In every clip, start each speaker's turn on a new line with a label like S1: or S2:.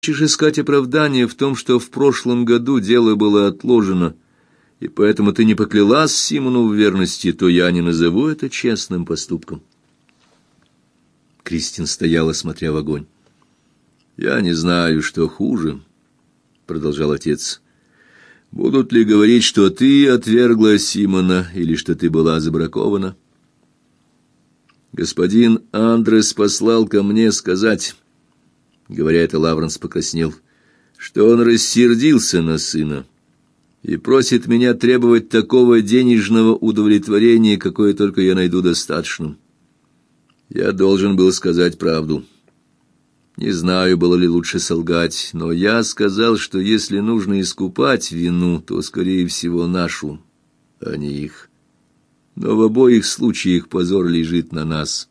S1: хочешь искать оправдание в том, что в прошлом году дело было отложено, и поэтому ты не поклялась Симону в верности, то я не назову это честным поступком. Кристин стояла, смотря в огонь. «Я не знаю, что хуже», — продолжал отец. «Будут ли говорить, что ты отвергла Симона или что ты была забракована? Господин Андрес послал ко мне сказать, говоря это, Лавренс покраснел, что он рассердился на сына и просит меня требовать такого денежного удовлетворения, какое только я найду достаточным. Я должен был сказать правду. Не знаю, было ли лучше солгать, но я сказал, что если нужно искупать вину, то, скорее всего, нашу, а не их. Но в обоих случаях позор лежит на нас».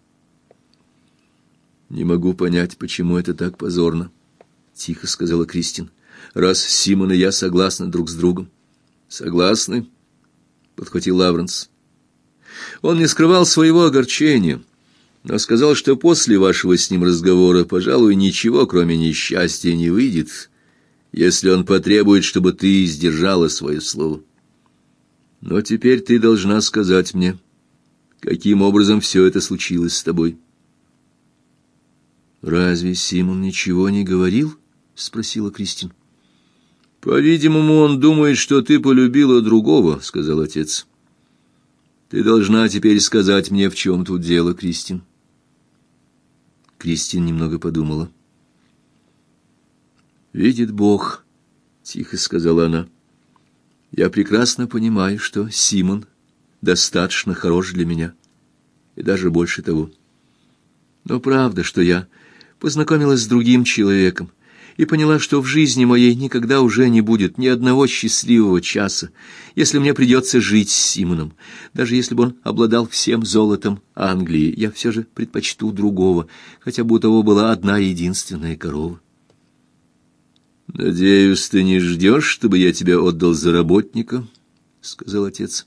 S1: «Не могу понять, почему это так позорно», — тихо сказала Кристин. «Раз Симон и я согласны друг с другом». «Согласны?» — подхватил Лавренс. «Он не скрывал своего огорчения, но сказал, что после вашего с ним разговора, пожалуй, ничего, кроме несчастья, не выйдет, если он потребует, чтобы ты сдержала свое слово. Но теперь ты должна сказать мне, каким образом все это случилось с тобой». «Разве Симон ничего не говорил?» — спросила Кристин. «По-видимому, он думает, что ты полюбила другого», — сказал отец. «Ты должна теперь сказать мне, в чем тут дело, Кристин». Кристин немного подумала. «Видит Бог», — тихо сказала она. «Я прекрасно понимаю, что Симон достаточно хорош для меня, и даже больше того. Но правда, что я познакомилась с другим человеком и поняла, что в жизни моей никогда уже не будет ни одного счастливого часа, если мне придется жить с Симоном. Даже если бы он обладал всем золотом Англии, я все же предпочту другого, хотя бы у того была одна единственная корова». «Надеюсь, ты не ждешь, чтобы я тебя отдал за работника?» — сказал отец.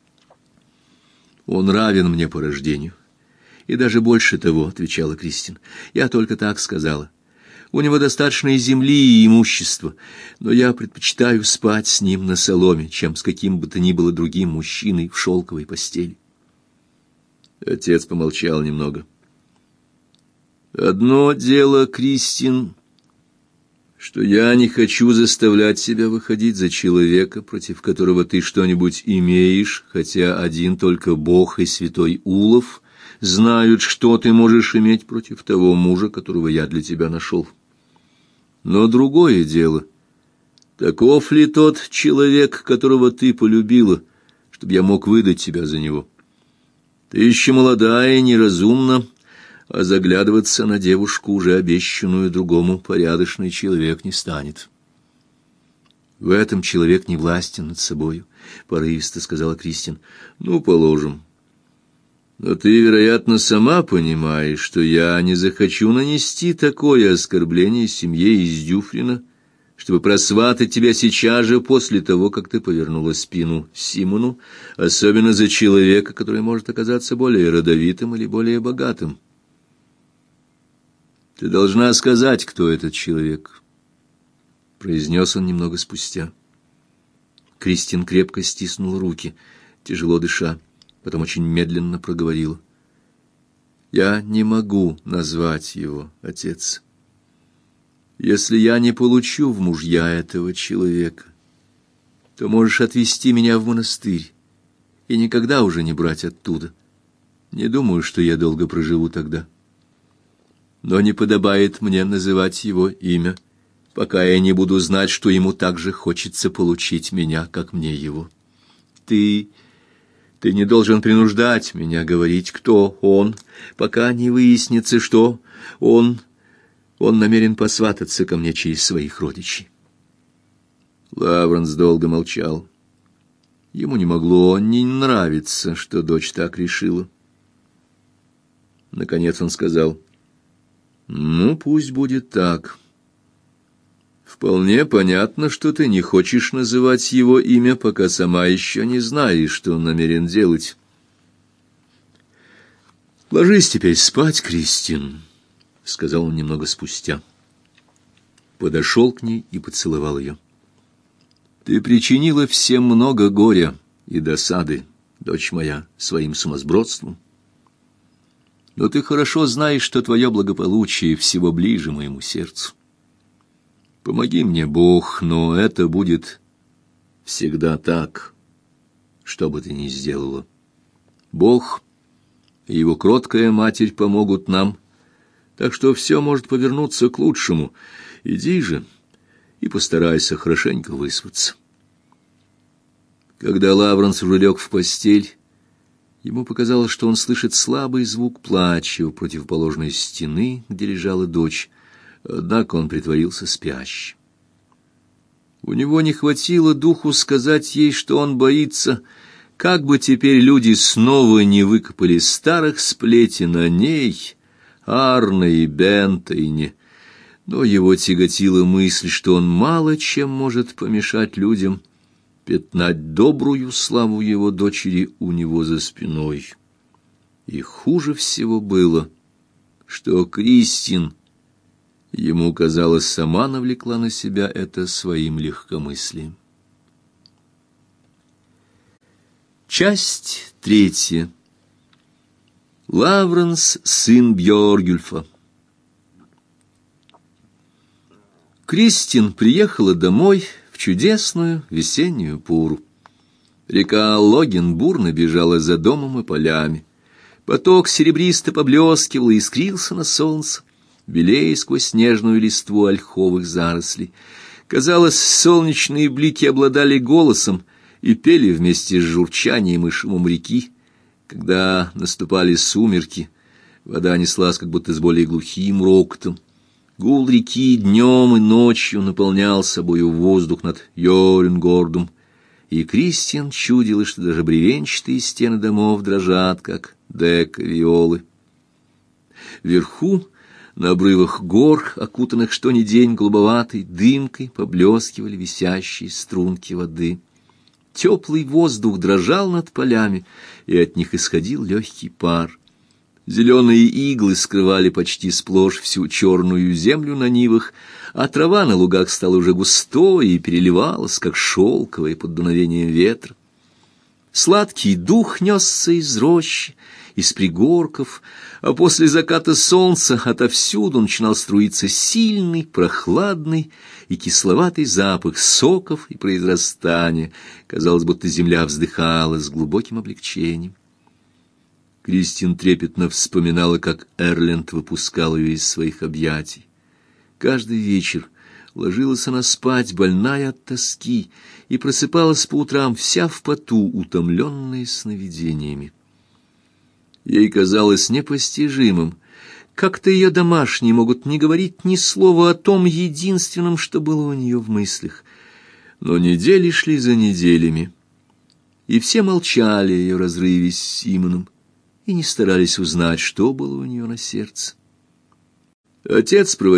S1: «Он равен мне по рождению. И даже больше того», — отвечала Кристин. «Я только так сказала. У него достаточно и земли, и имущества, но я предпочитаю спать с ним на соломе, чем с каким бы то ни было другим мужчиной в шелковой постели». Отец помолчал немного. «Одно дело, Кристин, что я не хочу заставлять себя выходить за человека, против которого ты что-нибудь имеешь, хотя один только Бог и святой Улов знают, что ты можешь иметь против того мужа, которого я для тебя нашел. Но другое дело, таков ли тот человек, которого ты полюбила, чтобы я мог выдать тебя за него? Ты еще молодая и неразумна, а заглядываться на девушку, уже обещанную другому, порядочный человек не станет». «В этом человек не властен над собою», — порывисто сказала Кристин. «Ну, положим. Но ты, вероятно, сама понимаешь, что я не захочу нанести такое оскорбление семье из Дюфрина, чтобы просватать тебя сейчас же после того, как ты повернула спину Симону, особенно за человека, который может оказаться более родовитым или более богатым. Ты должна сказать, кто этот человек», — произнес он немного спустя. Кристин крепко стиснула руки, тяжело дыша, потом очень медленно проговорила: «Я не могу назвать его, отец. Если я не получу в мужья этого человека, то можешь отвезти меня в монастырь и никогда уже не брать оттуда. Не думаю, что я долго проживу тогда. Но не подобает мне называть его имя, пока я не буду знать, что ему так же хочется получить меня, как мне его. Ты не должен принуждать меня говорить, кто он, пока не выяснится, что он намерен посвататься ко мне через своих родичей». Лавренс долго молчал. Ему не могло не нравиться, что дочь так решила. Наконец он сказал: «Ну, пусть будет так. Вполне понятно, что ты не хочешь называть его имя, пока сама еще не знаешь, что он намерен делать. Ложись теперь спать, Кристин», — сказал он немного спустя. подошел к ней и поцеловал ее. «Ты причинила всем много горя и досады, дочь моя, своим сумасбродством. Но ты хорошо знаешь, что твое благополучие всего ближе моему сердцу. Помоги мне, Бог, но это будет всегда так, что бы ты ни сделала. Бог и его кроткая матерь помогут нам, так что все может повернуться к лучшему. Иди же и постарайся хорошенько выспаться». Когда Лавренс уже лег в постель, ему показалось, что он слышит слабый звук плача у противоположной стены, где лежала дочь, однако он притворился спящим. У него не хватило духу сказать ей, что он боится, как бы теперь люди снова не выкопали старых сплетен о ней, Арне и Бентейне, но его тяготила мысль, что он мало чем может помешать людям пятнать добрую славу его дочери у него за спиной. И хуже всего было, что Кристин, ему казалось, сама навлекла на себя это своим легкомыслием. Часть 3. Лавренс, сын Бьоргюльфа. Кристин приехала домой в чудесную весеннюю пору. Река Логин бурно бежала за домом и полями. Поток серебристо поблескивал и искрился на солнце, белея сквозь снежную листву ольховых зарослей. Казалось, солнечные блики обладали голосом и пели вместе с журчанием и шумом реки. Когда наступали сумерки, вода неслась как будто с более глухим рокотом. Гул реки днем и ночью наполнял собою воздух над Йоренгордом, и Кристин чудила, что даже бревенчатые стены домов дрожат, как дека виолы. Вверху, на обрывах гор, окутанных что ни день голубоватой дымкой, поблескивали висящие струнки воды. Теплый воздух дрожал над полями, и от них исходил легкий пар. Зеленые иглы скрывали почти сплошь всю черную землю на нивах, а трава на лугах стала уже густой и переливалась, как шелковая под дуновением ветра. Сладкий дух несся из рощи, из пригорков, а после заката солнца отовсюду начинал струиться сильный, прохладный и кисловатый запах соков и произрастания. Казалось, будто земля вздыхала с глубоким облегчением. Кристин трепетно вспоминала, как Эрленд выпускал ее из своих объятий. Каждый вечер ложилась она спать, больная от тоски, и просыпалась по утрам вся в поту, утомленная сновидениями. Ей казалось непостижимым, как-то ее домашние могут не говорить ни слова о том единственном, что было у нее в мыслях. Но недели шли за неделями, и все молчали о ее разрыве с Симоном и не старались узнать, что было у нее на сердце. Отец проводил